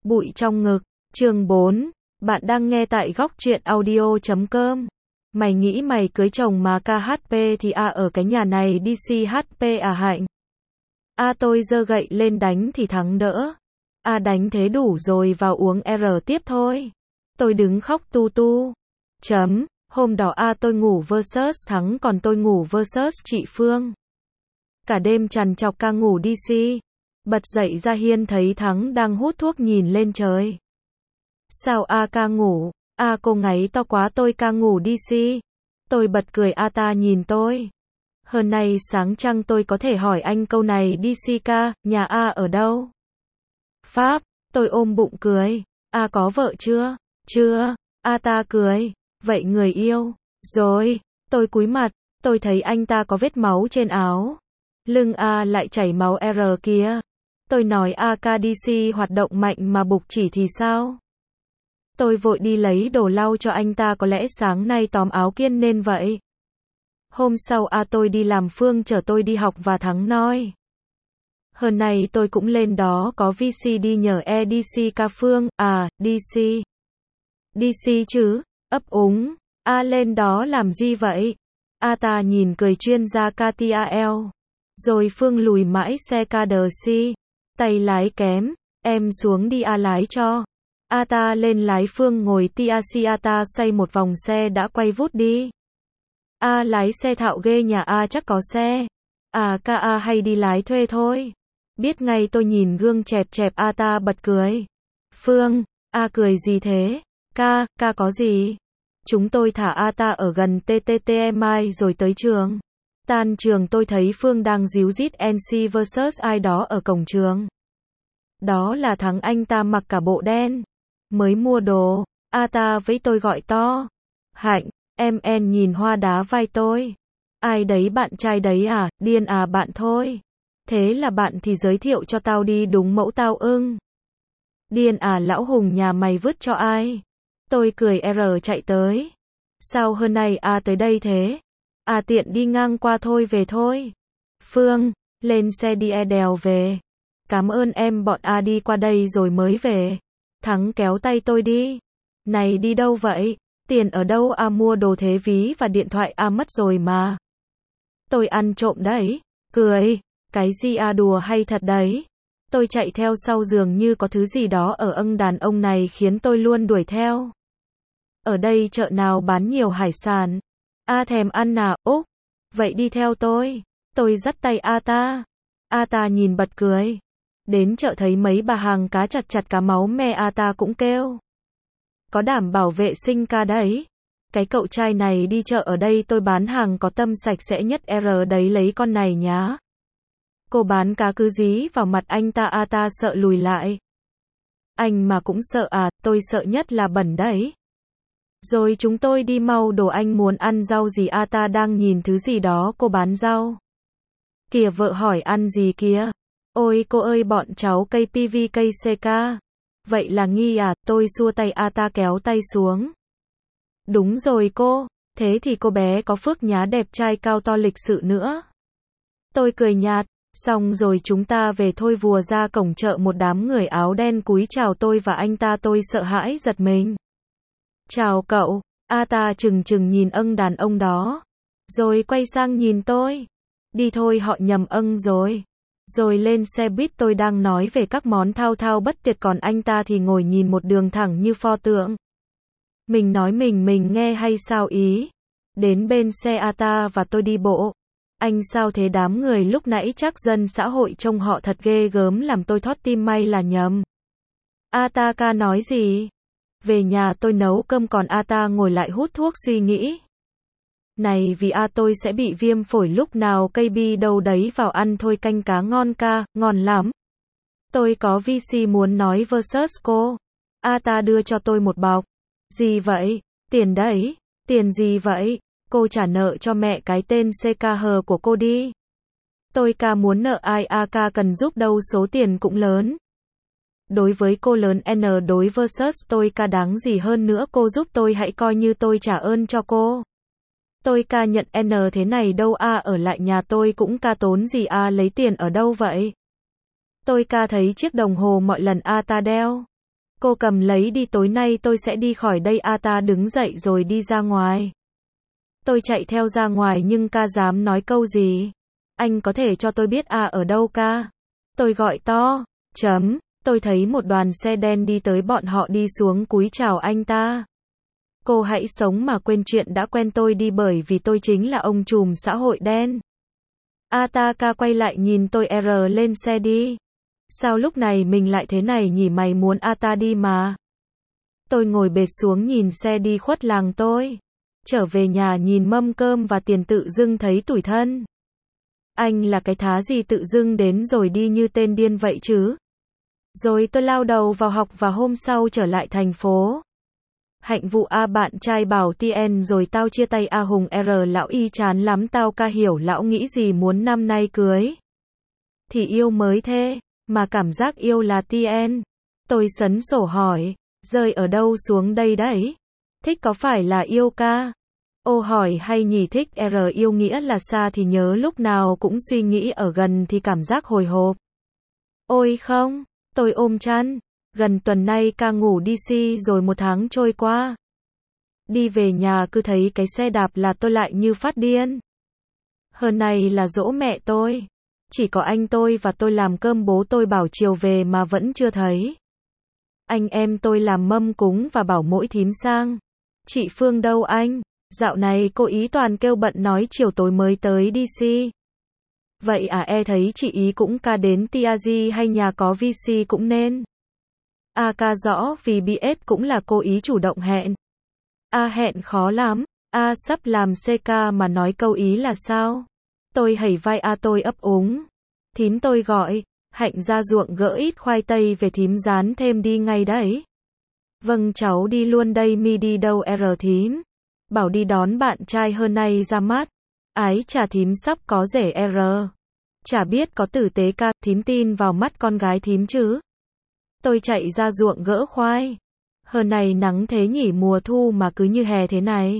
Bụi trong ngực, chương 4. Bạn đang nghe tại góc truyện audio.com. Mày nghĩ mày cưới chồng mà KHP thì ở cái nhà này đi CHP Hạnh? Tôi giơ gậy lên đánh thì thắng đỡ. Đánh thế đủ rồi, vào uống R tiếp thôi. Tôi đứng khóc tu tu. Hôm đó tôi ngủ versus Thắng, còn tôi ngủ versus chị Phương. Cả đêm trằn trọc ca ngủ DC. Bật dậy ra hiên thấy Thắng đang hút thuốc nhìn lên trời. Sao ca ngủ? Cô ngáy to quá, tôi ca ngủ DC. Tôi bật cười, ta nhìn tôi. Hôm nay sáng trăng, tôi có thể hỏi anh câu này DC ca, nhà ở đâu? Pháp, tôi ôm bụng cười. Có vợ chưa? Chưa. Ta cười. Vậy người yêu? Rồi. Tôi cúi mặt, tôi thấy anh ta có vết máu trên áo. Lưng lại chảy máu R kìa. Tôi nói KDC hoạt động mạnh mà bục chỉ thì sao? Tôi vội đi lấy đồ lau cho anh ta, có lẽ sáng nay tóm áo Kiên nên vậy. Hôm sau tôi đi làm, Phương chở tôi đi học và Thắng nói. Hôm nay tôi cũng lên đó, có VC đi nhờ EDC ca Phương. DC. DC chứ? Ấp úng. Lên đó làm gì vậy? Ta nhìn cười, chuyên gia KTAL. Rồi Phương lùi mãi xe KDC. Tay lái kém, em xuống đi lái cho. Ta lên lái, Phương ngồi TAC. Ta xoay một vòng, xe đã quay vút đi. Lái xe thạo ghê nhà chắc có xe. Ca hay đi lái thuê thôi. Biết ngay, tôi nhìn gương chẹp chẹp. Ta bật cười. Phương, cười gì thế? Ca có gì? Chúng tôi thả ta ở gần TTTMI rồi tới trường. Tan trường tôi thấy Phương đang díu dít NC versus ai đó ở cổng trường. Đó là Thắng, anh ta mặc cả bộ đen. Mới mua đồ. Ta với tôi gọi to. Hạnh, em nhìn Hoa đá vai tôi. Ai đấy, bạn trai đấy Điên bạn thôi. Thế là bạn thì giới thiệu cho tao đi, đúng mẫu tao ưng. Điên lão Hùng nhà mày vứt cho ai? Tôi cười R chạy tới. Sao hôm nay tới đây thế? Tiện đi ngang qua thôi, về thôi. Phương, lên xe đi đèo về. Cảm ơn em, bọn đi qua đây rồi mới về. Thắng kéo tay tôi đi. Này đi đâu vậy? Tiền ở đâu? Mua đồ thế, ví và điện thoại mất rồi mà. Tôi ăn trộm đấy. Cười. Cái gì đùa hay thật đấy? Tôi chạy theo sau, dường như có thứ gì đó ở đàn ông này khiến tôi luôn đuổi theo. Ở đây chợ nào bán nhiều hải sản? Thèm ăn Úc. Vậy đi theo tôi. Tôi dắt tay ta. Ta nhìn bật cười. Đến chợ thấy mấy bà hàng cá chặt cá máu me, ta cũng kêu. Có đảm bảo vệ sinh ca đấy. Cái cậu trai này đi chợ ở đây, tôi bán hàng có tâm, sạch sẽ nhất R đấy, lấy con này nhá. Cô bán cá cứ dí vào mặt anh ta. Ta sợ lùi lại. Anh mà cũng sợ tôi sợ nhất là bẩn đấy. Rồi chúng tôi đi mau, đồ anh muốn ăn rau gì? Ta đang nhìn thứ gì đó, cô bán rau. Kìa, vợ hỏi ăn gì kìa? Ôi cô ơi, bọn cháu cây PV cây CK. Vậy là nghi tôi xua tay. Ta kéo tay xuống. Đúng rồi cô, thế thì cô bé có phước nhá, đẹp trai cao to lịch sự nữa. Tôi cười nhạt. Xong rồi chúng ta về thôi. Vùa ra cổng chợ, một đám người áo đen cúi chào tôi và anh ta. Tôi sợ hãi giật mình. Chào cậu. Ta chừng nhìn đàn ông đó. Rồi quay sang nhìn tôi. Đi thôi, họ nhầm rồi. Rồi lên xe buýt. Tôi đang nói về các món thao thao bất tuyệt, còn anh ta thì ngồi nhìn một đường thẳng như pho tượng. Mình nói mình nghe hay sao ý? Đến bên xe ta và tôi đi bộ. Anh sao thế? Đám người lúc nãy chắc dân xã hội, trông họ thật ghê gớm, làm tôi thót tim, may là nhầm. Ta ca nói gì? Về nhà tôi nấu cơm, còn ta ngồi lại hút thuốc suy nghĩ. Này, vì tôi sẽ bị viêm phổi lúc nào, cây bi đâu đấy vào ăn thôi. Canh cá ngon ca, ngon lắm. Tôi có VC muốn nói versus cô. Ta đưa cho tôi một bọc. Gì vậy? Tiền đấy. Tiền gì vậy? Cô trả nợ cho mẹ cái tên CKH của cô đi. Tôi muốn nợ ai? Ca cần giúp đâu, số tiền cũng lớn. Đối với cô lớn N, đối versus tôi đáng gì hơn nữa, cô giúp tôi, hãy coi như tôi trả ơn cho cô. Tôi nhận N thế này đâu ở lại nhà tôi cũng tốn gì lấy tiền ở đâu vậy? Tôi thấy chiếc đồng hồ mọi lần ta đeo. Cô cầm lấy đi, tối nay tôi sẽ đi khỏi đây. A ta đứng dậy rồi đi ra ngoài. Tôi chạy theo ra ngoài nhưng ca dám nói câu gì? Anh có thể cho tôi biết ở đâu ca? Tôi gọi to. Tôi thấy một đoàn xe đen đi tới, bọn họ đi xuống cúi chào anh ta. Cô hãy sống mà quên chuyện đã quen tôi đi, bởi vì tôi chính là ông trùm xã hội đen. Ataka quay lại nhìn tôi, lên xe đi. Sao lúc này mình lại thế này nhỉ, mày muốn Ata đi mà. Tôi ngồi bệt xuống nhìn xe đi khuất làng tôi. Trở về nhà nhìn mâm cơm và tiền tự dưng thấy tủi thân. Anh là cái thá gì tự dưng đến rồi đi như tên điên vậy chứ? Rồi tôi lao đầu vào học và hôm sau trở lại thành phố. Hạnh vụ bạn trai bảo TN rồi tao chia tay Hùng lão y chán lắm tao ca hiểu lão nghĩ gì muốn năm nay cưới. Thì yêu mới thế, mà cảm giác yêu là TN. Tôi sấn sổ hỏi, rơi ở đâu xuống đây đấy? Thích có phải là yêu ca? Ô hỏi hay nhỉ, thích yêu nghĩa là xa thì nhớ, lúc nào cũng suy nghĩ, ở gần thì cảm giác hồi hộp. Ôi không, tôi ôm chăn. Gần tuần nay ca ngủ DC rồi, 1 tháng trôi qua. Đi về nhà cứ thấy cái xe đạp là tôi lại như phát điên. Hơn này là giỗ mẹ tôi. Chỉ có anh tôi và tôi làm cơm, bố tôi bảo chiều về mà vẫn chưa thấy. Anh em tôi làm mâm cúng và bảo mỗi thím sang. Chị Phương đâu anh? Dạo này cô ý toàn kêu bận, nói chiều tối mới tới DC. Vậy thấy chị ý cũng ca đến TAG hay nhà có VC cũng nên. Ca rõ vì BS cũng là cô ý chủ động hẹn. Hẹn khó lắm. Sắp làm CK mà nói câu ý là sao? Tôi hẩy vai tôi ấp úng. Thím tôi gọi, Hạnh ra ruộng gỡ ít khoai tây về, thím rán thêm đi ngay đấy. Vâng cháu đi luôn đây. Mi đi đâu thím? Bảo đi đón bạn trai hơn nay ra mắt. Ái chà thím sắp có rể Chả biết có tử tế ca, thím tin vào mắt con gái thím chứ. Tôi chạy ra ruộng gỡ khoai. Hơn này nắng thế nhỉ, mùa thu mà cứ như hè thế này.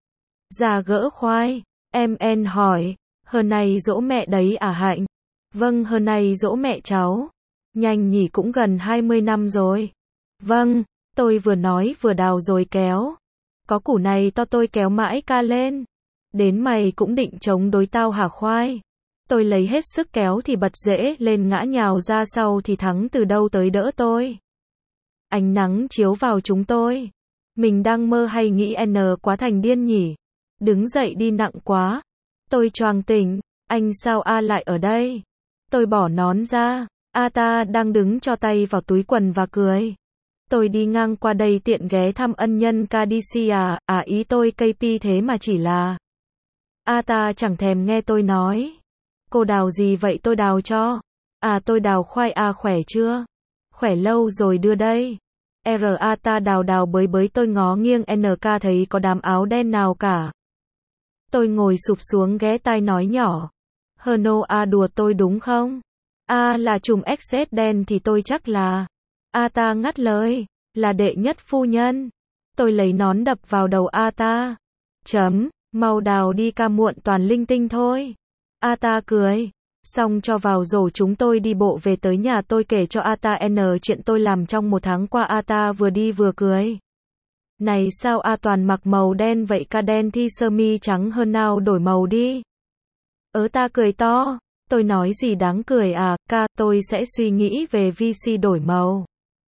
Ra gỡ khoai, em hỏi, hơn này giỗ mẹ đấy Hạnh? Vâng, hơn này giỗ mẹ cháu. Nhanh nhỉ, cũng gần 20 năm rồi. Vâng, tôi vừa nói vừa đào rồi kéo. Có củ này to tôi kéo mãi ca lên. Đến mày cũng định chống đối tao hả khoai? Tôi lấy hết sức kéo thì bật rễ lên, ngã nhào ra sau thì Thắng từ đâu tới đỡ tôi. Ánh nắng chiếu vào chúng tôi. Mình đang mơ hay nghĩ quá thành điên nhỉ? Đứng dậy đi nặng quá. Tôi choàng tỉnh. Anh sao lại ở đây? Tôi bỏ nón ra. Ta đang đứng cho tay vào túi quần và cười. Tôi đi ngang qua đây tiện ghé thăm ân nhân KDC ý tôi KP thế mà chỉ là. Ta chẳng thèm nghe tôi nói. Cô đào gì vậy, tôi đào cho. Tôi đào khoai. Khỏe chưa? Khỏe lâu rồi, đưa đây. Ta đào bới bới, tôi ngó nghiêng NK thấy có đám áo đen nào cả. Tôi ngồi sụp xuống ghé tai nói nhỏ. Hờno đùa tôi đúng không? Là trùm XS đen thì tôi chắc là. Ta ngắt lời. Là đệ nhất phu nhân. Tôi lấy nón đập vào đầu ta. Mau đào đi ca, muộn toàn linh tinh thôi. Ta cười. Xong cho vào rổ, chúng tôi đi bộ về tới nhà, tôi kể cho ta chuyện tôi làm trong 1 tháng qua. Ta vừa đi vừa cười. Này sao toàn mặc màu đen vậy ca, đen thi sơ mi trắng hơn nào, đổi màu đi. Ta cười to. Tôi nói gì đáng cười ca, tôi sẽ suy nghĩ về VC đổi màu.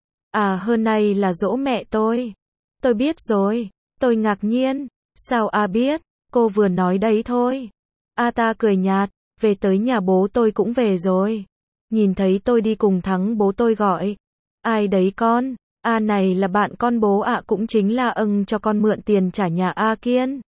Hơn này là giỗ mẹ tôi. Tôi biết rồi. Tôi ngạc nhiên. Sao biết? Cô vừa nói đấy thôi. Ta cười nhạt. Về tới nhà bố tôi cũng về rồi. Nhìn thấy tôi đi cùng Thắng, bố tôi gọi. Ai đấy con? Này là bạn con bố cũng chính là cho con mượn tiền trả nhà Kiên.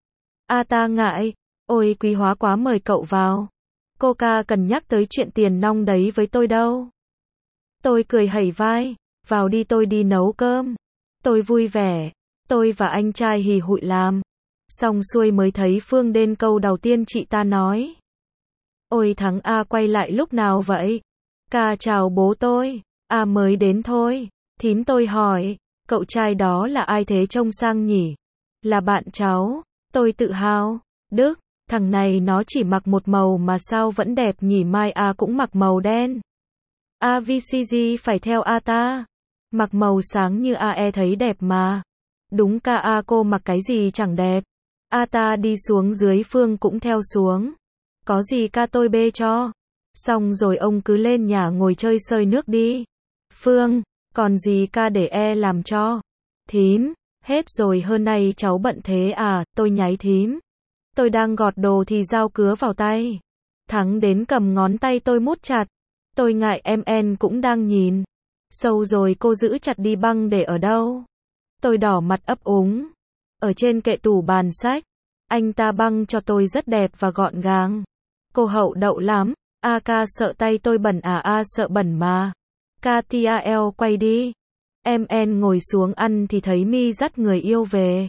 Ta ngại. Ôi quý hóa quá, mời cậu vào. Cô ca cần nhắc tới chuyện tiền nong đấy với tôi đâu. Tôi cười hẩy vai. Vào đi, tôi đi nấu cơm. Tôi vui vẻ. Tôi và anh trai hì hụi làm. Xong xuôi mới thấy Phương đến câu đầu tiên chị ta nói. Ôi Thắng quay lại lúc nào vậy? Ca chào bố tôi. Mới đến thôi. Thím tôi hỏi. Cậu trai đó là ai thế, trông sang nhỉ? Là bạn cháu. Tôi tự hào. Đức, thằng này nó chỉ mặc một màu mà sao vẫn đẹp nhỉ, mai cũng mặc màu đen. VCG phải theo ta. Mặc màu sáng như AE thấy đẹp mà. Đúng ca cô mặc cái gì chẳng đẹp. Ta đi xuống dưới Phương cũng theo xuống. Có gì ca tôi bê cho. Xong rồi ông cứ lên nhà ngồi chơi sơi nước đi. Phương, còn gì ca để làm cho. Thím, hết rồi hơn nay cháu bận thế à, tôi nháy thím. Tôi đang gọt đồ thì dao cứa vào tay. Thắng đến cầm ngón tay tôi mút chặt. Tôi ngại em cũng đang nhìn. Sâu rồi cô giữ chặt đi băng để ở đâu? Tôi đỏ mặt ấp úng. Ở trên kệ tủ bàn sách. Anh ta băng cho tôi rất đẹp và gọn gàng. Cô hậu đậu lắm. Ca sợ tay tôi bẩn à? Sợ bẩn mà. KTAL quay đi. MN ngồi xuống ăn thì thấy Mi dắt người yêu về.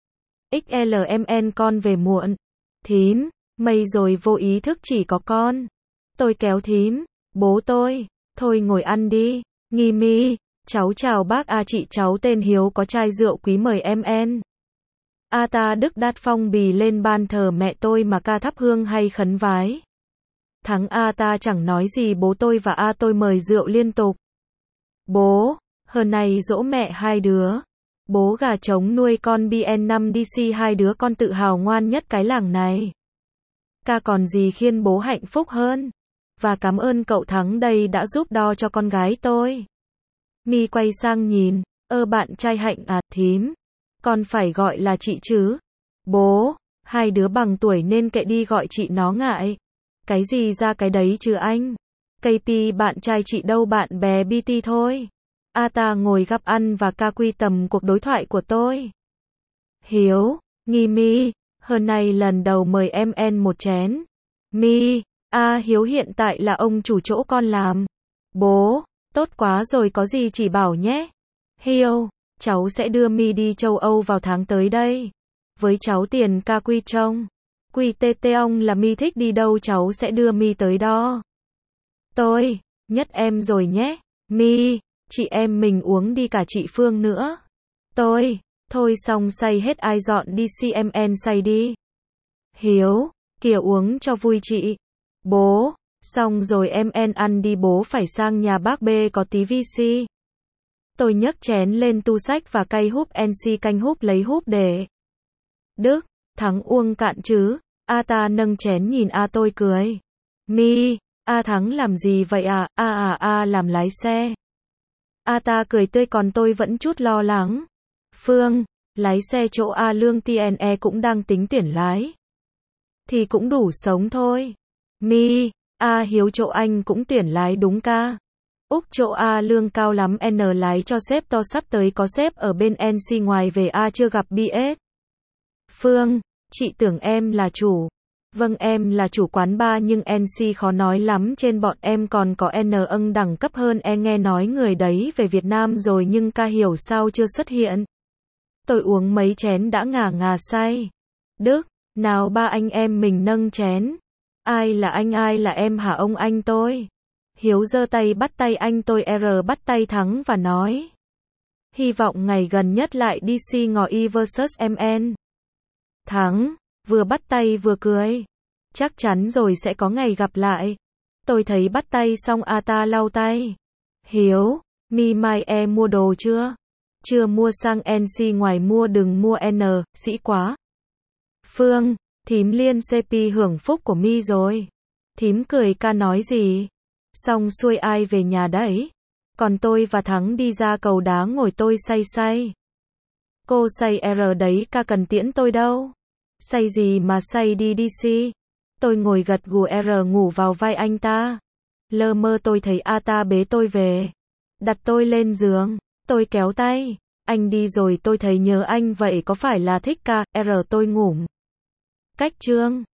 XLMN con về muộn. Thím, mây rồi vô ý thức chỉ có con. Tôi kéo thím. Bố tôi. Thôi ngồi ăn đi. Nghi Mi. Cháu chào bác chị cháu tên Hiếu có chai rượu quý mời MN. Ta đức đát phong bì lên ban thờ mẹ tôi mà ca thắp hương hay khấn vái. Thắng ta chẳng nói gì bố tôi và tôi mời rượu liên tục. Bố, hơn này dỗ mẹ hai đứa. Bố gà trống nuôi con BN5 DC hai đứa con tự hào ngoan nhất cái làng này. Ca còn gì khiến bố hạnh phúc hơn. Và cảm ơn cậu Thắng đây đã giúp đo cho con gái tôi. Mi quay sang nhìn. Bạn trai Hạnh à, thím. Con phải gọi là chị chứ. Bố, hai đứa bằng tuổi nên kệ đi gọi chị nó ngại. Cái gì ra cái đấy chứ anh. KP bạn trai chị đâu bạn bè BT thôi. Ta ngồi gắp ăn và ca quy tầm cuộc đối thoại của tôi. Hiếu, Nghi Mi, hơn này lần đầu mời MN một chén. Mi, Hiếu hiện tại là ông chủ chỗ con làm. Bố, tốt quá rồi có gì chỉ bảo nhé. Hiếu, cháu sẽ đưa Mi đi châu Âu vào tháng tới đây. Với cháu tiền ca quy trông. QTT ông là Mi thích đi đâu cháu sẽ đưa Mi tới đó. Tôi, nhất em rồi nhé. Mi, chị em mình uống đi cả chị Phương nữa. Tôi, thôi xong say hết ai dọn đi CMN say đi. Hiếu, kìa uống cho vui chị. Bố, xong rồi MN ăn đi bố phải sang nhà bác B có tí VC. Tôi nhấc chén lên tu sách và cay húp NC canh húp lấy húp để. Đức, Thắng uống cạn chứ. Ta nâng chén nhìn tôi cười. Mi, Thắng làm gì vậy làm lái xe. Ta cười tươi còn tôi vẫn chút lo lắng. Phương, lái xe chỗ Lương TNE cũng đang tính tuyển lái. Thì cũng đủ sống thôi. Mi, Hiếu chỗ anh cũng tuyển lái đúng ca. Úc chỗ lương cao lắm N lái cho sếp to sắp tới có sếp ở bên NC ngoài về chưa gặp BS. Phương, chị tưởng em là chủ. Vâng em là chủ quán bar nhưng NC khó nói lắm trên bọn em còn có N đẳng cấp hơn nghe nói người đấy về Việt Nam rồi nhưng ca hiểu sao chưa xuất hiện. Tôi uống mấy chén đã ngà say. Đức, nào ba anh em mình nâng chén. Ai là anh ai là em hả ông anh tôi? Hiếu giơ tay bắt tay anh tôi bắt tay Thắng và nói. Hy vọng ngày gần nhất lại DC ngò Y vs MN. Thắng, vừa bắt tay vừa cười. Chắc chắn rồi sẽ có ngày gặp lại. Tôi thấy bắt tay xong ta lau tay. Hiếu, Mi mai mua đồ chưa? Chưa mua sang NC ngoài mua đừng mua sĩ quá. Phương, thím liên CP hưởng phúc của Mi rồi. Thím cười ca nói gì? Xong xuôi ai về nhà đấy? Còn tôi và Thắng đi ra cầu đá ngồi tôi say. Cô say đấy ca cần tiễn tôi đâu. Say gì mà say đi DC. Tôi ngồi gật gù ngủ vào vai anh ta. Lơ mơ tôi thấy ta bế tôi về. Đặt tôi lên giường. Tôi kéo tay. Anh đi rồi tôi thấy nhớ anh vậy có phải là thích ca tôi ngủ. Cách chương